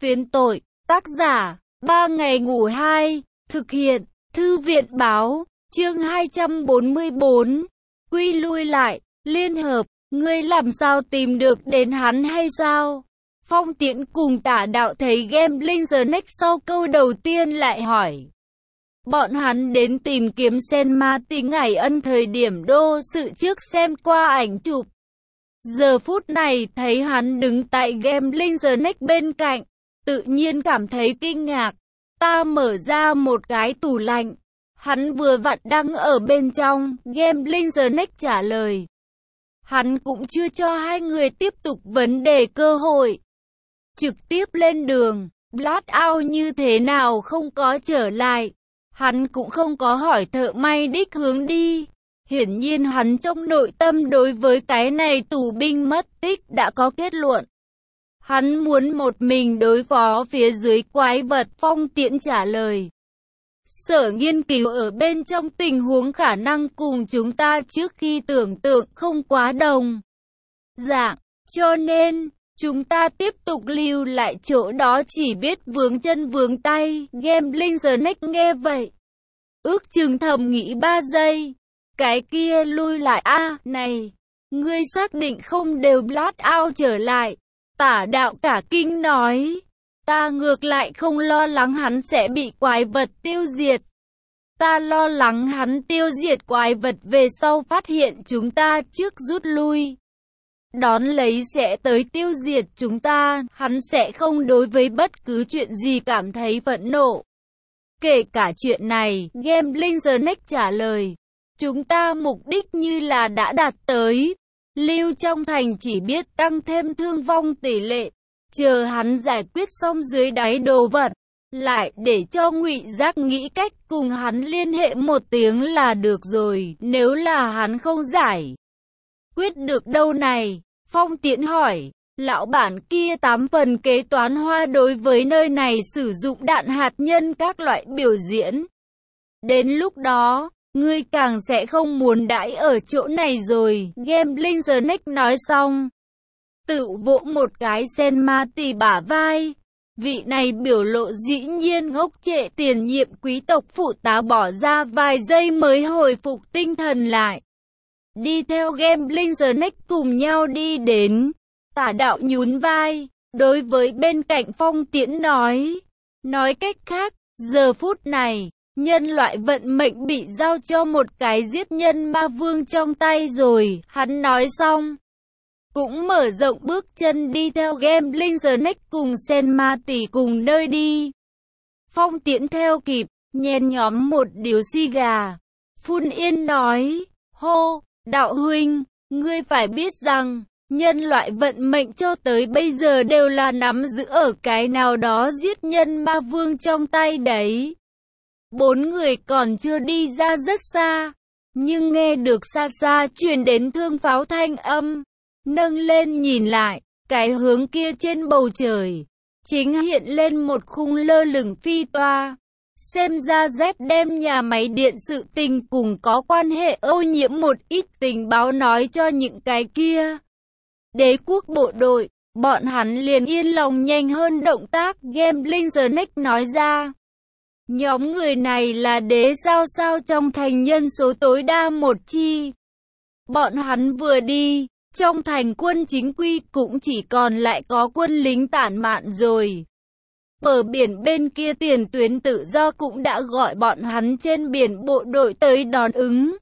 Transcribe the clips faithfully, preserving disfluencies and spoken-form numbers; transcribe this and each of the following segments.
Phiến tội, tác giả, ba ngày ngủ hai, thực hiện, thư viện báo, chương hai trăm bốn mươi bốn, quy lui lại, liên hợp, ngươi làm sao tìm được đến hắn hay sao? Phong Tiễn cùng Tả Đạo thấy Gambling The Next sau câu đầu tiên lại hỏi. Bọn hắn đến tìm kiếm Sen Ma Tí ngày ân thời điểm đô sự trước xem qua ảnh chụp. Giờ phút này thấy hắn đứng tại Gambling The Next bên cạnh, tự nhiên cảm thấy kinh ngạc. Ta mở ra một cái tủ lạnh, hắn vừa vặn đang ở bên trong, Gambling The Next trả lời. Hắn cũng chưa cho hai người tiếp tục vấn đề cơ hội. Trực tiếp lên đường, Blackout như thế nào không có trở lại. Hắn cũng không có hỏi thợ may đích hướng đi. Hiển nhiên hắn trong nội tâm đối với cái này tù binh mất tích đã có kết luận. Hắn muốn một mình đối phó phía dưới quái vật. Phong Tiễn trả lời. Sở nghiên cứu ở bên trong tình huống khả năng cùng chúng ta trước khi tưởng tượng không quá đồng dạng, cho nên chúng ta tiếp tục lưu lại chỗ đó chỉ biết vướng chân vướng tay. Gambling The Next nghe vậy, ước chừng thầm nghĩ ba giây. Cái kia lui lại a à, này, ngươi xác định không đều Blackout trở lại? Tả Đạo cả kinh nói. Ta ngược lại không lo lắng hắn sẽ bị quái vật tiêu diệt. Ta lo lắng hắn tiêu diệt quái vật về sau phát hiện chúng ta trước rút lui. Đón lấy sẽ tới tiêu diệt chúng ta, hắn sẽ không đối với bất cứ chuyện gì cảm thấy phẫn nộ. Kể cả chuyện này, Gambling The Next trả lời. Chúng ta mục đích như là đã đạt tới. Lưu trong thành chỉ biết tăng thêm thương vong tỷ lệ. Chờ hắn giải quyết xong dưới đáy đồ vật, lại để cho Ngụy Giác nghĩ cách cùng hắn liên hệ một tiếng là được rồi. Nếu là hắn không giải quyết được đâu này? Phong Tiễn hỏi. Lão bản kia tám phần kế toán hoa đối với nơi này sử dụng đạn hạt nhân các loại biểu diễn. Đến lúc đó, ngươi càng sẽ không muốn đãi ở chỗ này rồi. Gambling The Next nói xong, tự vỗ một cái Sen Ma Tí bả vai. Vị này biểu lộ dĩ nhiên ngốc trệ. Tiền nhiệm quý tộc phụ tá bỏ ra vài giây mới hồi phục tinh thần lại. Đi theo Gambling The Next cùng nhau đi đến. Tả Đạo nhún vai, đối với bên cạnh Phong Tiễn nói. Nói cách khác, giờ phút này, nhân loại vận mệnh bị giao cho một cái giết nhân ma vương trong tay rồi. Hắn nói xong, cũng mở rộng bước chân đi theo Gambling The Next cùng Sen Ma Tí cùng nơi đi. Phong Tiễn theo kịp, nhen nhóm một điếu xì gà. Phun Yên nói, hô, Đạo huynh, ngươi phải biết rằng, nhân loại vận mệnh cho tới bây giờ đều là nắm giữ ở cái nào đó giết nhân ma vương trong tay đấy. Bốn người còn chưa đi ra rất xa, nhưng nghe được xa xa truyền đến thương pháo thanh âm. Nâng lên nhìn lại, cái hướng kia trên bầu trời, chính hiện lên một khung lơ lửng phi toa. Xem ra dép đem nhà máy điện sự tình cùng có quan hệ ô nhiễm một ít tình báo nói cho những cái kia. Đế quốc bộ đội, bọn hắn liền yên lòng nhanh hơn động tác. Gambling The Next nói ra. Nhóm người này là đế sao sao trong thành nhân số tối đa một chi. Bọn hắn vừa đi, trong thành quân chính quy cũng chỉ còn lại có quân lính tản mạn rồi. Bờ biển bên kia tiền tuyến tự do cũng đã gọi bọn hắn trên biển bộ đội tới đón ứng.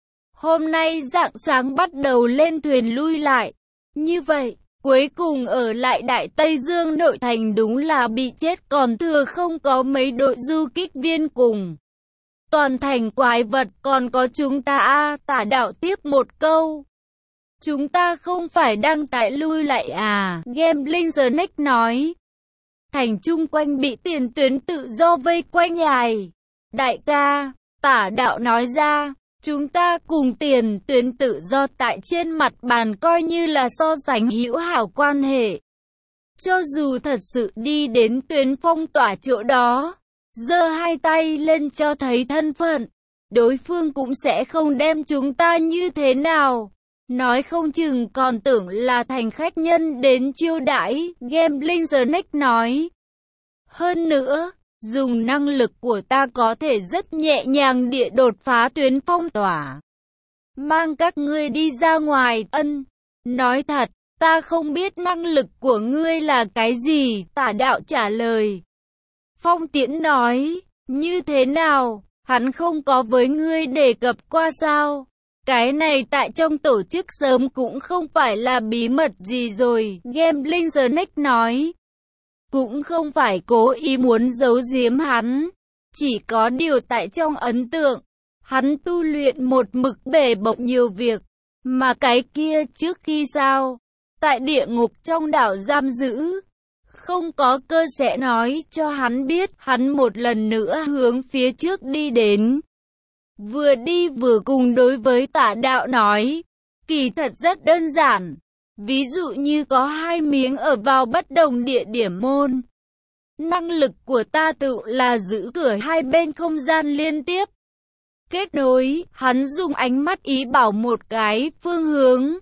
Hôm nay rạng sáng bắt đầu lên thuyền lui lại. Như vậy, cuối cùng ở lại Đại Tây Dương nội thành đúng là bị chết còn thừa không có mấy đội du kích viên cùng. Toàn thành quái vật còn có chúng ta a. Tả Đạo tiếp một câu. Chúng ta không phải đang tại lui lại à? Gambling The Next nói. Thành chung quanh bị tiền tuyến tự do vây quanh nhài. Đại ca, Tả Đạo nói ra. Chúng ta cùng tiền tuyến tự do tại trên mặt bàn coi như là so sánh hữu hảo quan hệ. Cho dù thật sự đi đến tuyến phong tỏa chỗ đó, giơ hai tay lên cho thấy thân phận, đối phương cũng sẽ không đem chúng ta như thế nào. Nói không chừng còn tưởng là thành khách nhân đến chiêu đãi. Gambling The Next nói. Hơn nữa, dùng năng lực của ta có thể rất nhẹ nhàng địa đột phá tuyến phong tỏa. Mang các ngươi đi ra ngoài, ân. Nói thật, ta không biết năng lực của ngươi là cái gì, Tả Đạo trả lời. Phong Tiễn nói, như thế nào, hắn không có với ngươi đề cập qua sao? Cái này tại trong tổ chức sớm cũng không phải là bí mật gì rồi, Gambling Snake nói. Cũng không phải cố ý muốn giấu giếm hắn, chỉ có điều tại trong ấn tượng, hắn tu luyện một mực bể bộn nhiều việc, mà cái kia trước khi sao, tại địa ngục trong đảo giam giữ, không có cơ sẽ nói cho hắn biết, hắn một lần nữa hướng phía trước đi đến. Vừa đi vừa cùng đối với Tả Đạo nói, kỳ thật rất đơn giản, ví dụ như có hai miếng ở vào bất đồng địa điểm môn. Năng lực của ta tự là giữ cửa hai bên không gian liên tiếp. Kết nối, hắn dùng ánh mắt ý bảo một cái phương hướng.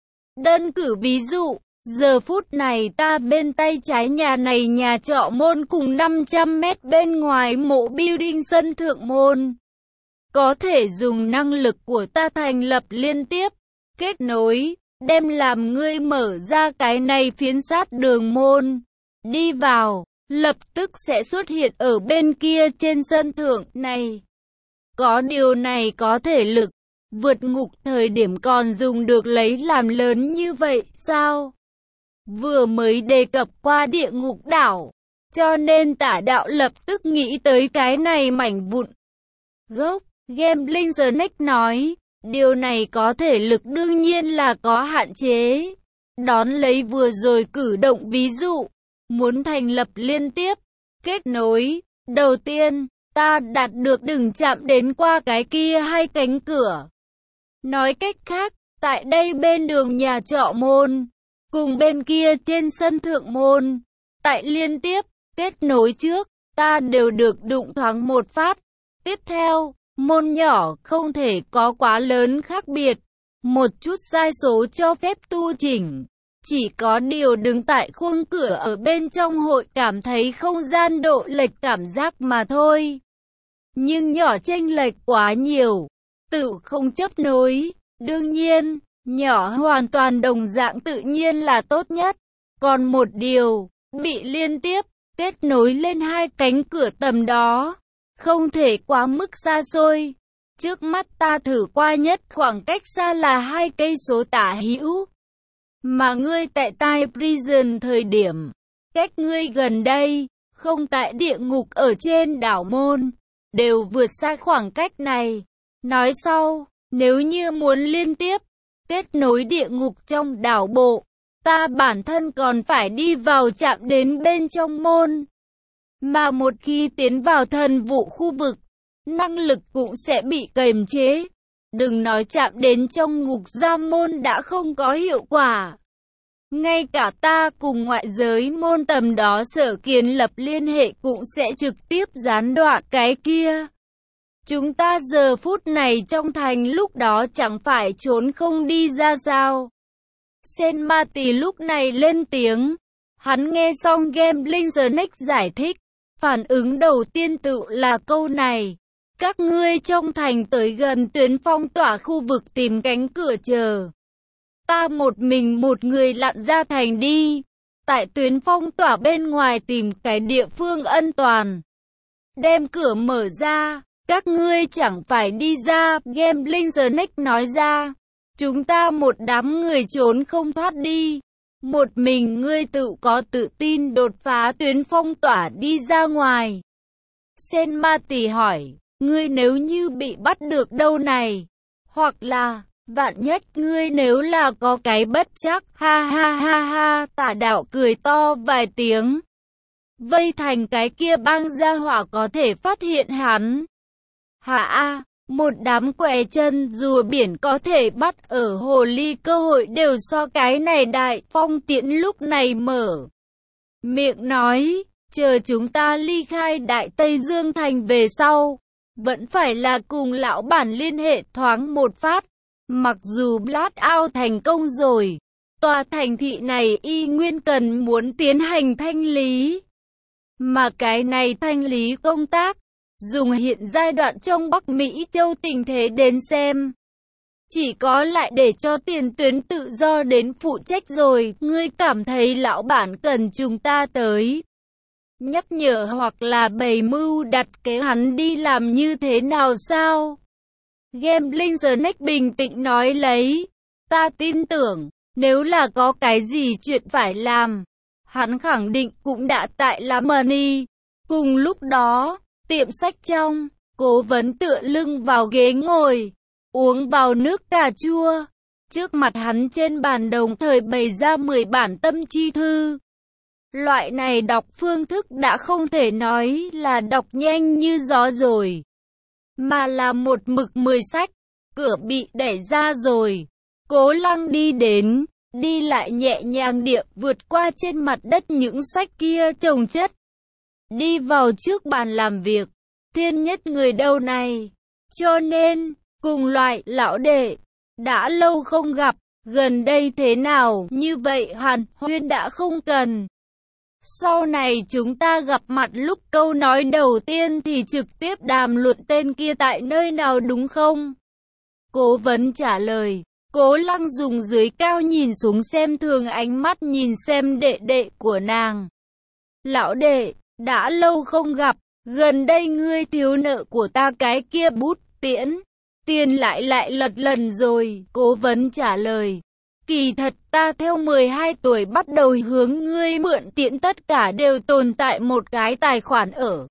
Đơn cử ví dụ, giờ phút này ta bên tay trái nhà này nhà trọ môn cùng năm trăm mét bên ngoài mộ building sân thượng môn. Có thể dùng năng lực của ta thành lập liên tiếp, kết nối, đem làm ngươi mở ra cái này phiến sát đường môn. Đi vào, lập tức sẽ xuất hiện ở bên kia trên sân thượng này. Có điều này có thể lực, vượt ngục thời điểm còn dùng được lấy làm lớn như vậy sao? Vừa mới đề cập qua địa ngục đảo, cho nên Tả Đạo lập tức nghĩ tới cái này mảnh vụn. Gốc, Gambling Snake nói, điều này có thể lực đương nhiên là có hạn chế. Đón lấy vừa rồi cử động ví dụ, muốn thành lập liên tiếp, kết nối, đầu tiên, ta đạt được đừng chạm đến qua cái kia hai cánh cửa. Nói cách khác, tại đây bên đường nhà trọ môn, cùng bên kia trên sân thượng môn, tại liên tiếp, kết nối trước, ta đều được đụng thoáng một phát. Tiếp theo, môn nhỏ không thể có quá lớn khác biệt, một chút sai số cho phép tu chỉnh. Chỉ có điều đứng tại khuôn cửa ở bên trong hội cảm thấy không gian độ lệch cảm giác mà thôi. Nhưng nhỏ chênh lệch quá nhiều, tự không chấp nối. Đương nhiên, nhỏ hoàn toàn đồng dạng tự nhiên là tốt nhất. Còn một điều, bị liên tiếp, kết nối lên hai cánh cửa tầm đó, không thể quá mức xa xôi. Trước mắt ta thử qua nhất khoảng cách xa là hai cây số tả hữu. Mà ngươi tại tai prison thời điểm, cách ngươi gần đây, không tại địa ngục ở trên đảo môn, đều vượt xa khoảng cách này. Nói sau, nếu như muốn liên tiếp, kết nối địa ngục trong đảo bộ, ta bản thân còn phải đi vào chạm đến bên trong môn. Mà một khi tiến vào thần vụ khu vực, năng lực cũng sẽ bị kềm chế. Đừng nói chạm đến trong ngục giam môn đã không có hiệu quả. Ngay cả ta cùng ngoại giới môn tầm đó sở kiến lập liên hệ cũng sẽ trực tiếp gián đoạn cái kia. Chúng ta giờ phút này trong thành lúc đó chẳng phải trốn không đi ra sao? Sen Ma Tì lúc này lên tiếng. Hắn nghe xong Gambling Snake giải thích. Phản ứng đầu tiên tự là câu này. Các ngươi trong thành tới gần tuyến phong tỏa khu vực tìm cánh cửa chờ. Ta một mình một người lặn ra thành đi. Tại tuyến phong tỏa bên ngoài tìm cái địa phương an toàn. Đem cửa mở ra. Các ngươi chẳng phải đi ra, Gambling Snake nói ra. Chúng ta một đám người trốn không thoát đi. Một mình ngươi tự có tự tin đột phá tuyến phong tỏa đi ra ngoài. Sen Ma Tì hỏi, ngươi nếu như bị bắt được đâu này? Hoặc là, vạn nhất ngươi nếu là có cái bất chắc, ha ha ha ha, Tả Đạo cười to vài tiếng. Vây thành cái kia bang gia hỏa có thể phát hiện hắn. Hả a, một đám què chân rùa biển có thể bắt ở hồ ly cơ hội đều so cái này đại. Phong Tiễn lúc này mở miệng nói, chờ chúng ta ly khai Đại Tây Dương Thành về sau, vẫn phải là cùng lão bản liên hệ thoáng một phát. Mặc dù Blast Out thành công rồi, tòa thành thị này y nguyên cần muốn tiến hành thanh lý. Mà cái này thanh lý công tác, dùng hiện giai đoạn trong Bắc Mỹ châu tình thế đến xem. Chỉ có lại để cho tiền tuyến tự do đến phụ trách rồi, ngươi cảm thấy lão bản cần chúng ta tới nhắc nhở hoặc là bày mưu đặt kế hắn đi làm như thế nào sao? Gambling Snack bình tĩnh nói lấy, ta tin tưởng, nếu là có cái gì chuyện phải làm, hắn khẳng định cũng đã tại La Money. Cùng lúc đó, tiệm sách trong, Cố Vấn tựa lưng vào ghế ngồi, uống vào nước cà chua. Trước mặt hắn trên bàn đồng thời bày ra mười bản tâm chi thư. Loại này đọc phương thức đã không thể nói là đọc nhanh như gió rồi, mà là một mực mười sách. Cửa bị đẩy ra rồi. Cố Lăng đi đến, đi lại nhẹ nhàng địa vượt qua trên mặt đất những sách kia chồng chất. Đi vào trước bàn làm việc. Thiên Nhất người đâu này? Cho nên, cùng loại lão đệ, đã lâu không gặp, gần đây thế nào? Như vậy hàn huyên đã không cần. Sau này chúng ta gặp mặt lúc câu nói đầu tiên thì trực tiếp đàm luận tên kia tại nơi nào đúng không? Cố Vấn trả lời. Cố Lăng dùng dưới cao nhìn xuống xem thường ánh mắt nhìn xem đệ đệ của nàng. Lão đệ, đã lâu không gặp, gần đây ngươi thiếu nợ của ta cái kia bút tiễn. Tiền lại lại lật lần rồi, Cố Vấn trả lời. Kỳ thật ta theo mười hai tuổi bắt đầu hướng ngươi mượn tiễn, tất cả đều tồn tại một cái tài khoản ở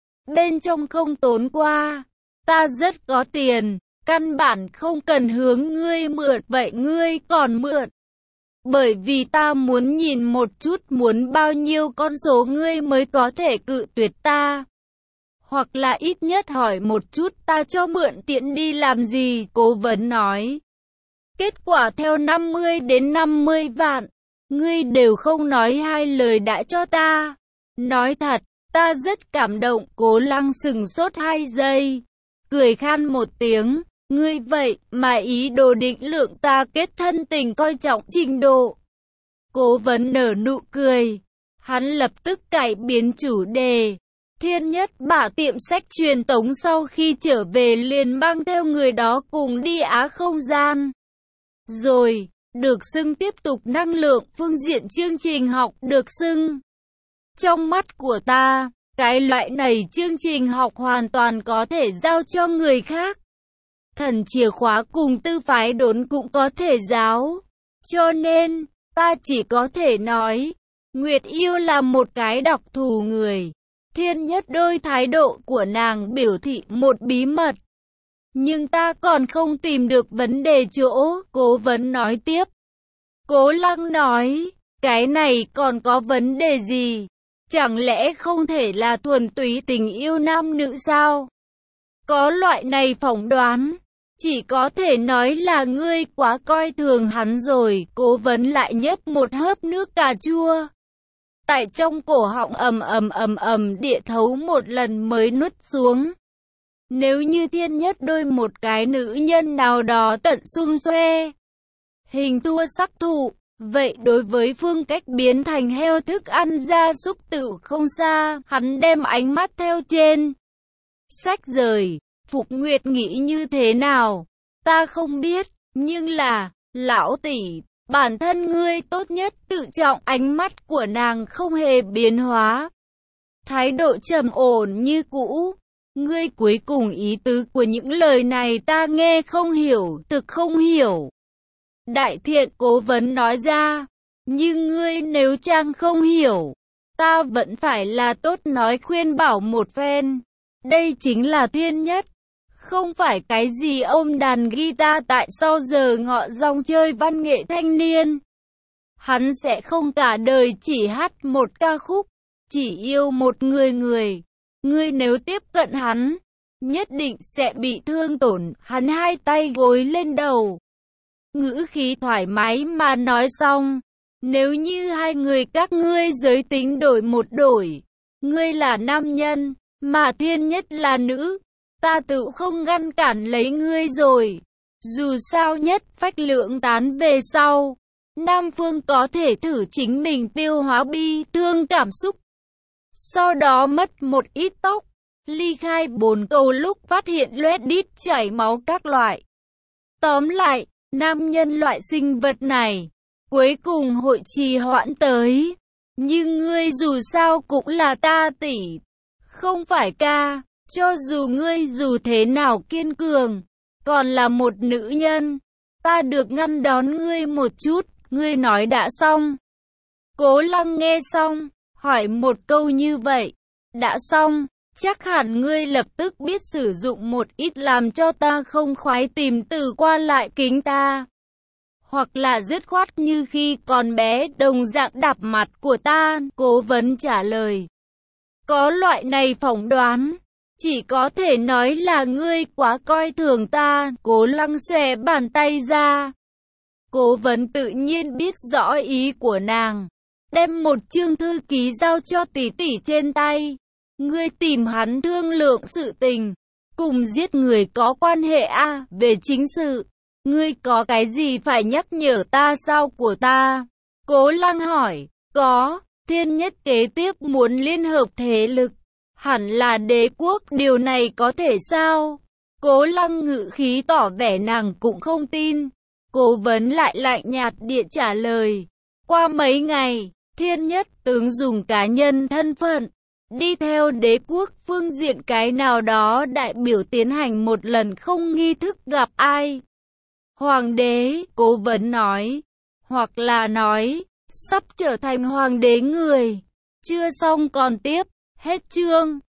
bên trong không tốn qua. Ta rất có tiền, căn bản không cần hướng ngươi mượn, vậy ngươi còn mượn. Bởi vì ta muốn nhìn một chút muốn bao nhiêu con số ngươi mới có thể cự tuyệt ta. Hoặc là ít nhất hỏi một chút ta cho mượn tiện đi làm gì, Cố Vấn nói. Kết quả theo năm mươi đến năm mươi vạn, ngươi đều không nói hai lời đã cho ta. Nói thật, ta rất cảm động. Cố Lăng sừng sốt hai giây, cười khan một tiếng. Ngươi vậy mà ý đồ định lượng ta kết thân tình coi trọng trình độ. Cố Vấn nở nụ cười. Hắn lập tức cải biến chủ đề. Thiên Nhất bả tiệm sách truyền tống sau khi trở về liền mang theo người đó cùng đi Á không gian. Rồi, được xưng tiếp tục năng lượng phương diện chương trình học được xưng. Trong mắt của ta, cái loại này chương trình học hoàn toàn có thể giao cho người khác. Thần chìa khóa cùng tư phái đốn cũng có thể giáo. Cho nên, ta chỉ có thể nói, Nguyệt Yêu là một cái đặc thù người. Thiên Nhất đôi thái độ của nàng biểu thị một bí mật. Nhưng ta còn không tìm được vấn đề chỗ, Cố Vấn nói tiếp. Cố Lăng nói, cái này còn có vấn đề gì? Chẳng lẽ không thể là thuần túy tình yêu nam nữ sao? Có loại này phỏng đoán, chỉ có thể nói là ngươi quá coi thường hắn rồi. Cố Vấn lại nhấp một hớp nước cà chua. Tại trong cổ họng ầm ầm ầm ầm địa thấu một lần mới nuốt xuống. Nếu như Thiên Nhất đôi một cái nữ nhân nào đó tận xung xoe, hình thua sắc thụ, vậy đối với phương cách biến thành heo thức ăn gia súc tự không xa, hắn đem ánh mắt theo trên sách rời. Phục Nguyệt nghĩ như thế nào? Ta không biết, nhưng là, lão tỷ, bản thân ngươi tốt nhất tự trọng. Ánh mắt của nàng không hề biến hóa, thái độ trầm ổn như cũ. Ngươi cuối cùng ý tứ của những lời này ta nghe không hiểu, thực không hiểu. Đại Thiện, Cố Vấn nói ra. Nhưng ngươi nếu chăng không hiểu, ta vẫn phải là tốt nói khuyên bảo một phen. Đây chính là Thiên Nhất, không phải cái gì ôm đàn guitar tại sau giờ ngọ rong chơi văn nghệ thanh niên. Hắn sẽ không cả đời chỉ hát một ca khúc, chỉ yêu một người người. Ngươi nếu tiếp cận hắn, nhất định sẽ bị thương tổn. Hắn hai tay gối lên đầu, ngữ khí thoải mái mà nói xong. Nếu như hai người các ngươi giới tính đổi một đổi, ngươi là nam nhân, mà Thiên Nhất là nữ, ta tự không ngăn cản lấy ngươi rồi. Dù sao nhất phách lượng tán về sau, Nam Phương có thể thử chính mình tiêu hóa bi thương cảm xúc. sau đó mất một ít tốc, ly khai bồn cầu lúc phát hiện loét đít chảy máu các loại. Tóm lại, nam nhân loại sinh vật này, cuối cùng hội trì hoãn tới. Nhưng ngươi dù sao cũng là ta tỷ, không phải ca, cho dù ngươi dù thế nào kiên cường, còn là một nữ nhân, ta được ngăn đón ngươi một chút, ngươi nói đã xong. Cố Lăng nghe xong, hỏi một câu như vậy, đã xong, chắc hẳn ngươi lập tức biết sử dụng một ít làm cho ta không khoái tìm từ qua lại kính ta. Hoặc là dứt khoát như khi còn bé đồng dạng đạp mặt của ta, Cố Vấn trả lời. Có loại này phỏng đoán, chỉ có thể nói là ngươi quá coi thường ta, Cố Lăng xòe bàn tay ra. Cố Vấn tự nhiên biết rõ ý của nàng, đem một chương thư ký giao cho tỷ tỷ trên tay. Ngươi tìm hắn thương lượng sự tình, cùng giết người có quan hệ a à, về chính sự. Ngươi có cái gì phải nhắc nhở ta sao của ta? Cố Lăng hỏi, có, thiên nhất kế tiếp muốn liên hợp thế lực, hẳn là đế quốc, điều này có thể sao? Cố Lăng ngự khí tỏ vẻ nàng cũng không tin. Cố Vấn lại lạnh nhạt địa trả lời, qua mấy ngày, thiên nhất tướng dùng cá nhân thân phận, đi theo đế quốc phương diện cái nào đó đại biểu tiến hành một lần không nghi thức gặp ai. Hoàng đế, Cố Vấn nói, hoặc là nói, sắp trở thành hoàng đế người. Chưa xong còn tiếp, hết chương.